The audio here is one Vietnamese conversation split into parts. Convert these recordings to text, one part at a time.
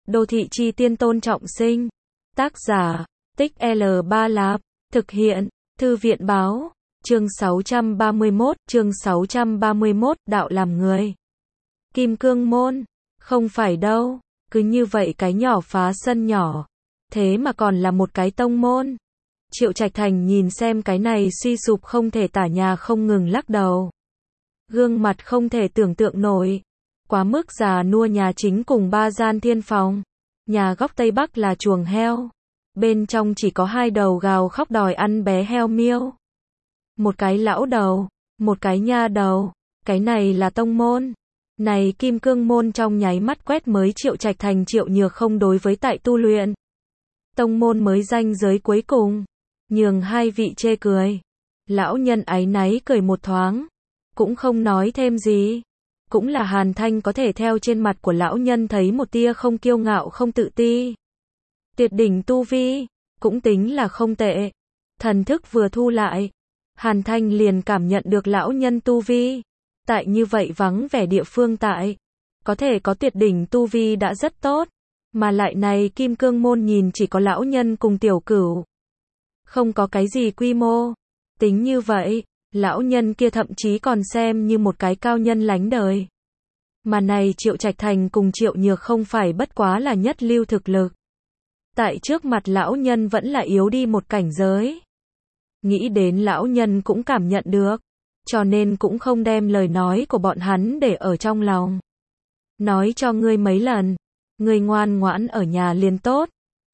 Đô thị chi tiên tôn trọng sinh. Tác giả, Tích L3 Lạp. Thực hiện, Thư viện báo. Chương 631, đạo làm người. Kim cương môn. Không phải đâu, cứ như vậy cái nhỏ phá sân nhỏ. Thế mà còn là một cái tông môn. Triệu Trạch Thành nhìn xem cái này suy sụp không thể tả nhà không ngừng lắc đầu. Gương mặt không thể tưởng tượng nổi. Quá mức già nua nhà chính cùng 3 gian thiên phòng. Nhà góc Tây Bắc là chuồng heo. Bên trong chỉ có 2 đầu gào khóc đòi ăn bé heo miêu. Một cái lão đầu, một cái nha đầu. Cái này là tông môn. Này kim cương môn trong nháy mắt quét mới Triệu Trạch Thành Triệu Nhược không đối với tại tu luyện. Tông môn mới ranh giới cuối cùng. Nhường hai vị chê cười. Lão nhân áy náy cười một thoáng. Cũng không nói thêm gì. Cũng là Hàn Thanh có thể theo trên mặt của lão nhân thấy một tia không kiêu ngạo không tự ti. Tuyệt đỉnh tu vi, cũng tính là không tệ. Thần thức vừa thu lại. Hàn Thanh liền cảm nhận được lão nhân tu vi. Tại như vậy vắng vẻ địa phương tại. Có thể có tuyệt đỉnh tu vi đã rất tốt. Mà lại này kim cương môn nhìn chỉ có lão nhân cùng tiểu cửu. Không có cái gì quy mô. Tính như vậy, lão nhân kia thậm chí còn xem như một cái cao nhân lánh đời. Mà này Triệu Trạch Thành cùng Triệu Nhược không phải bất quá là nhất lưu thực lực. Tại trước mặt lão nhân vẫn là yếu đi một cảnh giới. Nghĩ đến lão nhân cũng cảm nhận được. Cho nên cũng không đem lời nói của bọn hắn để ở trong lòng. Nói cho ngươi mấy lần. Ngươi ngoan ngoãn ở nhà liền tốt.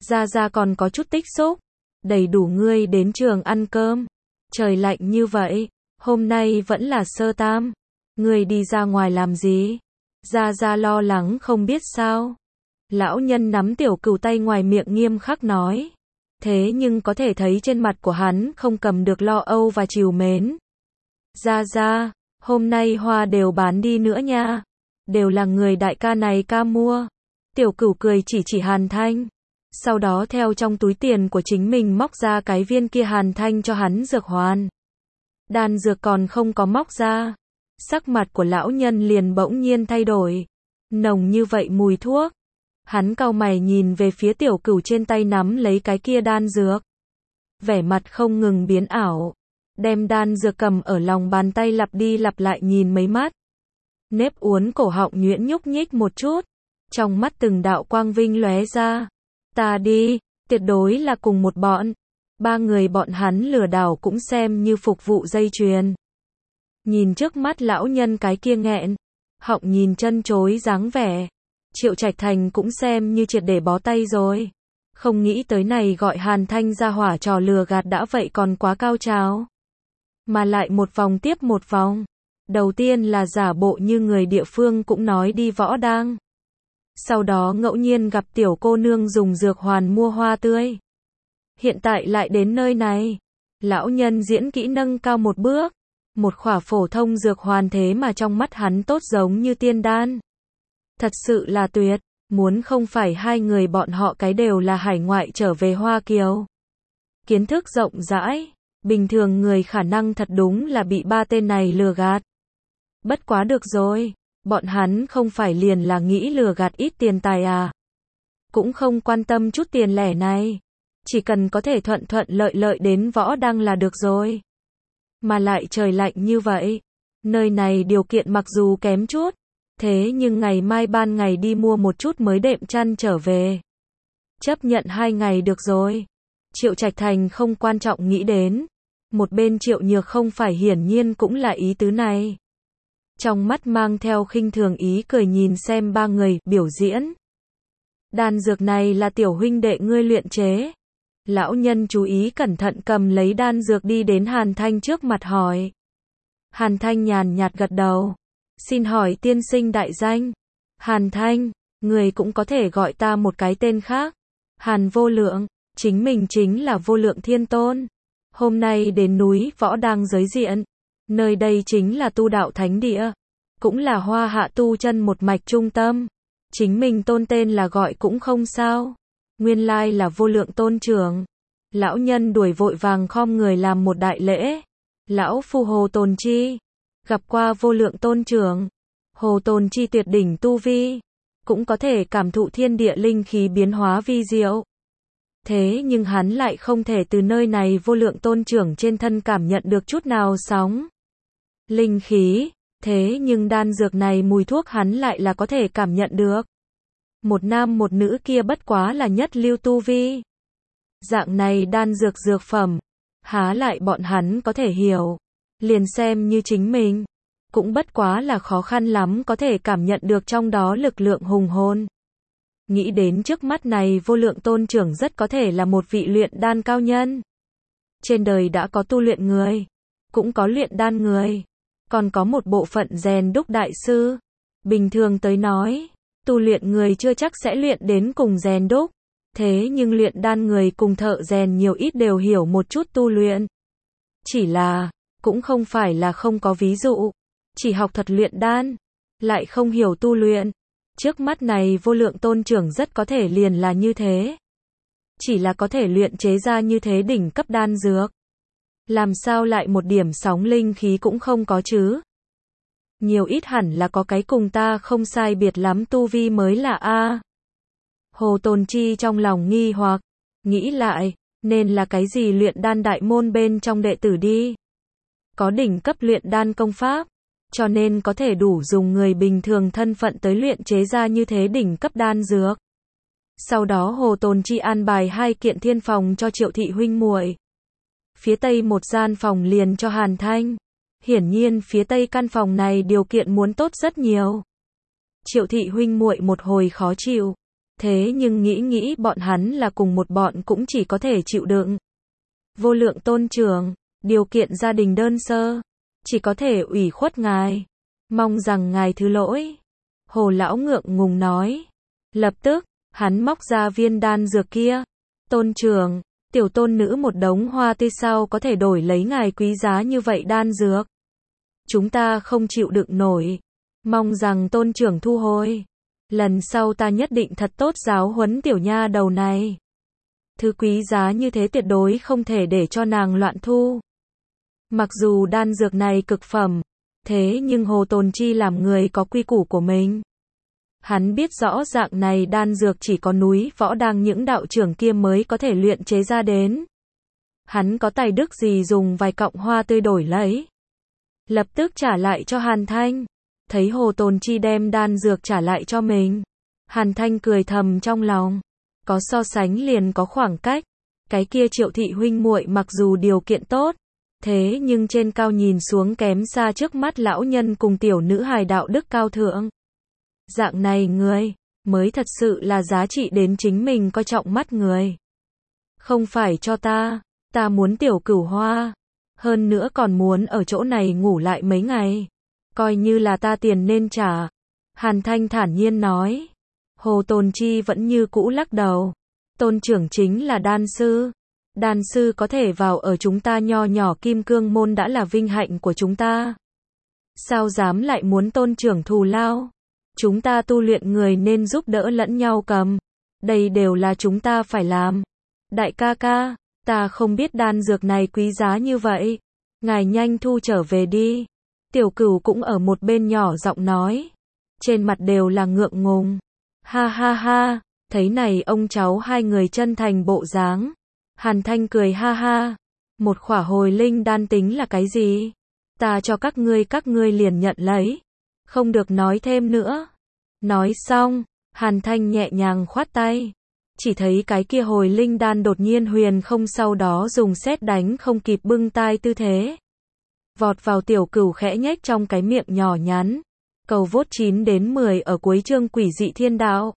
Ra còn có chút tích xúc. Đầy đủ ngươi đến trường ăn cơm. Trời lạnh như vậy. Hôm nay vẫn là sơ tam. Ngươi đi ra ngoài làm gì? Ra lo lắng không biết sao. Lão nhân nắm tiểu cửu tay ngoài miệng nghiêm khắc nói. Thế nhưng có thể thấy trên mặt của hắn không cầm được lo âu và trìu mến. Ra, hôm nay hoa đều bán đi nữa nha. Đều là người đại ca này ca mua. Tiểu cửu cười chỉ Hàn Thanh. Sau đó theo trong túi tiền của chính mình móc ra cái viên kia Hàn Thanh cho hắn dược hoàn. Đan dược còn không có móc ra. Sắc mặt của lão nhân liền bỗng nhiên thay đổi. Nồng như vậy mùi thuốc. Hắn cau mày nhìn về phía tiểu cửu trên tay nắm lấy cái kia đan dược. Vẻ mặt không ngừng biến ảo. Đem đan dược cầm ở lòng bàn tay lặp đi lặp lại nhìn mấy mắt. Nếp uốn cổ họng nhuyễn nhúc nhích một chút. Trong mắt từng đạo quang vinh lóe ra. Ta đi, tuyệt đối là cùng một bọn. 3 người bọn hắn lừa đảo cũng xem như phục vụ dây chuyền. Nhìn trước mắt lão nhân cái kia nghẹn. Họng nhìn chân chối dáng vẻ. Triệu Trạch Thành cũng xem như triệt để bó tay rồi. Không nghĩ tới này gọi Hàn Thanh ra hỏa trò lừa gạt đã vậy còn quá cao trào. Mà lại một vòng tiếp một vòng. Đầu tiên là giả bộ như người địa phương cũng nói đi võ đang. Sau đó ngẫu nhiên gặp tiểu cô nương dùng dược hoàn mua hoa tươi. Hiện tại lại đến nơi này. Lão nhân diễn kỹ nâng cao một bước. Một khỏa phổ thông dược hoàn thế mà trong mắt hắn tốt giống như tiên đan. Thật sự là tuyệt. Muốn không phải hai người bọn họ cái đều là hải ngoại trở về Hoa Kiều. Kiến thức rộng rãi. Bình thường người khả năng thật đúng là bị 3 tên này lừa gạt. Bất quá được rồi. Bọn hắn không phải liền là nghĩ lừa gạt ít tiền tài à. Cũng không quan tâm chút tiền lẻ này. Chỉ cần có thể thuận lợi đến võ đăng là được rồi. Mà lại trời lạnh như vậy. Nơi này điều kiện mặc dù kém chút. Thế nhưng ngày mai ban ngày đi mua một chút mới đệm chăn trở về. Chấp nhận 2 ngày được rồi. Triệu Trạch Thành không quan trọng nghĩ đến. Một bên Triệu Nhược không phải hiển nhiên cũng là ý tứ này. Trong mắt mang theo khinh thường ý cười nhìn xem 3 người biểu diễn. Đan dược này là tiểu huynh đệ ngươi luyện chế. Lão nhân chú ý cẩn thận cầm lấy đan dược đi đến Hàn Thanh trước mặt hỏi. Hàn Thanh nhàn nhạt gật đầu. Xin hỏi tiên sinh đại danh. Hàn Thanh, người cũng có thể gọi ta một cái tên khác. Hàn Vô Lượng, chính mình chính là Vô Lượng Thiên Tôn. Hôm nay đến núi võ đang giới diện. Nơi đây chính là tu đạo thánh địa. Cũng là Hoa Hạ tu chân một mạch trung tâm. Chính mình tôn tên là gọi cũng không sao. Nguyên lai là Vô Lượng Tôn trưởng. Lão nhân đuổi vội vàng khom người làm một đại lễ. Lão phu Hồ Tồn Chi. Gặp qua Vô Lượng Tôn trưởng. Hồ Tồn Chi tuyệt đỉnh tu vi. cũng có thể cảm thụ thiên địa linh khí biến hóa vi diệu. Thế nhưng hắn lại không thể từ nơi này vô lượng tôn trưởng trên thân cảm nhận được chút nào sóng linh khí, thế nhưng đan dược này mùi thuốc hắn lại là có thể cảm nhận được. Một nam một nữ kia bất quá là nhất lưu tu vi. Dạng này đan dược dược phẩm, há lại bọn hắn có thể hiểu. Liền xem như chính mình, cũng bất quá là khó khăn lắm có thể cảm nhận được trong đó lực lượng hùng hồn. Nghĩ đến trước mắt này vô lượng tôn trưởng rất có thể là một vị luyện đan cao nhân. Trên đời đã có tu luyện người, cũng có luyện đan người, còn có một bộ phận rèn đúc đại sư. Bình thường tới nói, tu luyện người chưa chắc sẽ luyện đến cùng rèn đúc, thế nhưng luyện đan người cùng thợ rèn nhiều ít đều hiểu một chút tu luyện. Chỉ là, cũng không phải là không có ví dụ, chỉ học thuật luyện đan, lại không hiểu tu luyện. Trước mắt này vô lượng tôn trưởng rất có thể liền là như thế. Chỉ là có thể luyện chế ra như thế đỉnh cấp đan dược. Làm sao lại một điểm sóng linh khí cũng không có chứ? Nhiều ít hẳn là có cái cùng ta không sai biệt lắm tu vi mới là a. Hồ Tồn Chi trong lòng nghi hoặc, nghĩ lại, nên là cái gì luyện đan đại môn bên trong đệ tử đi. Có đỉnh cấp luyện đan công pháp, cho nên có thể đủ dùng người bình thường thân phận tới luyện chế ra như thế đỉnh cấp đan dược. Sau đó Hồ Tồn Chi an bài 2 kiện thiên phòng cho Triệu thị huynh muội. Phía tây một gian phòng liền cho Hàn Thanh. Hiển nhiên phía tây căn phòng này điều kiện muốn tốt rất nhiều. Triệu thị huynh muội một hồi khó chịu, thế nhưng nghĩ bọn hắn là cùng một bọn cũng chỉ có thể chịu đựng. Vô lượng tôn trưởng, điều kiện gia đình đơn sơ, chỉ có thể ủy khuất ngài, mong rằng ngài thứ lỗi. Hồ lão ngượng ngùng nói. Lập tức, hắn móc ra viên đan dược kia. Tôn trưởng, tiểu tôn nữ một đống hoa tươi sao có thể đổi lấy ngài quý giá như vậy đan dược. Chúng ta không chịu đựng nổi. Mong rằng tôn trưởng thu hồi. Lần sau ta nhất định thật tốt giáo huấn tiểu nha đầu này. Thứ quý giá như thế tuyệt đối không thể để cho nàng loạn thu. Mặc dù đan dược này cực phẩm, thế nhưng Hồ Tồn Chi làm người có quy củ của mình. Hắn biết rõ dạng này đan dược chỉ có núi võ đang những đạo trưởng kia mới có thể luyện chế ra đến. Hắn có tài đức gì dùng vài cọng hoa tươi đổi lấy. Lập tức trả lại cho Hàn Thanh. Thấy Hồ Tồn Chi đem đan dược trả lại cho mình, Hàn Thanh cười thầm trong lòng. Có so sánh liền có khoảng cách. Cái kia Triệu thị huynh muội mặc dù điều kiện tốt, thế nhưng trên cao nhìn xuống kém xa trước mắt lão nhân cùng tiểu nữ hài đạo đức cao thượng. Dạng này người, mới thật sự là giá trị đến chính mình coi trọng mắt người. Không phải cho ta muốn tiểu cửu hoa. Hơn nữa còn muốn ở chỗ này ngủ lại mấy ngày. Coi như là ta tiền nên trả. Hàn Thanh thản nhiên nói. Hồ Tồn Chi vẫn như cũ lắc đầu. Tôn trưởng chính là đan sư. Đan sư có thể vào ở chúng ta nho nhỏ kim cương môn đã là vinh hạnh của chúng ta. Sao dám lại muốn tôn trưởng thù lao? Chúng ta tu luyện người nên giúp đỡ lẫn nhau cầm. Đây đều là chúng ta phải làm. Đại ca ca, ta không biết đan dược này quý giá như vậy. Ngài nhanh thu trở về đi. Tiểu Cửu cũng ở một bên nhỏ giọng nói. Trên mặt đều là ngượng ngùng. Ha ha ha, thấy này ông cháu hai người chân thành bộ dáng. Hàn Thanh cười ha ha. Một khỏa hồi linh đan tính là cái gì? Ta cho các ngươi liền nhận lấy. Không được nói thêm nữa. Nói xong, Hàn Thanh nhẹ nhàng khoát tay. Chỉ thấy cái kia hồi linh đan đột nhiên huyền không, sau đó dùng sét đánh không kịp bưng tai tư thế. Vọt vào Tiểu Cửu khẽ nhếch trong cái miệng nhỏ nhắn. Cầu vốt 9 đến 10 ở cuối chương Quỷ dị thiên đạo.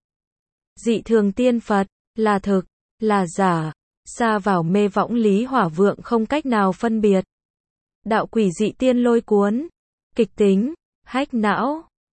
Dị thường tiên Phật, là thực, là giả, xa vào mê võng lý hỏa vượng không cách nào phân biệt. Đạo quỷ dị tiên lôi cuốn, kịch tính, hách não.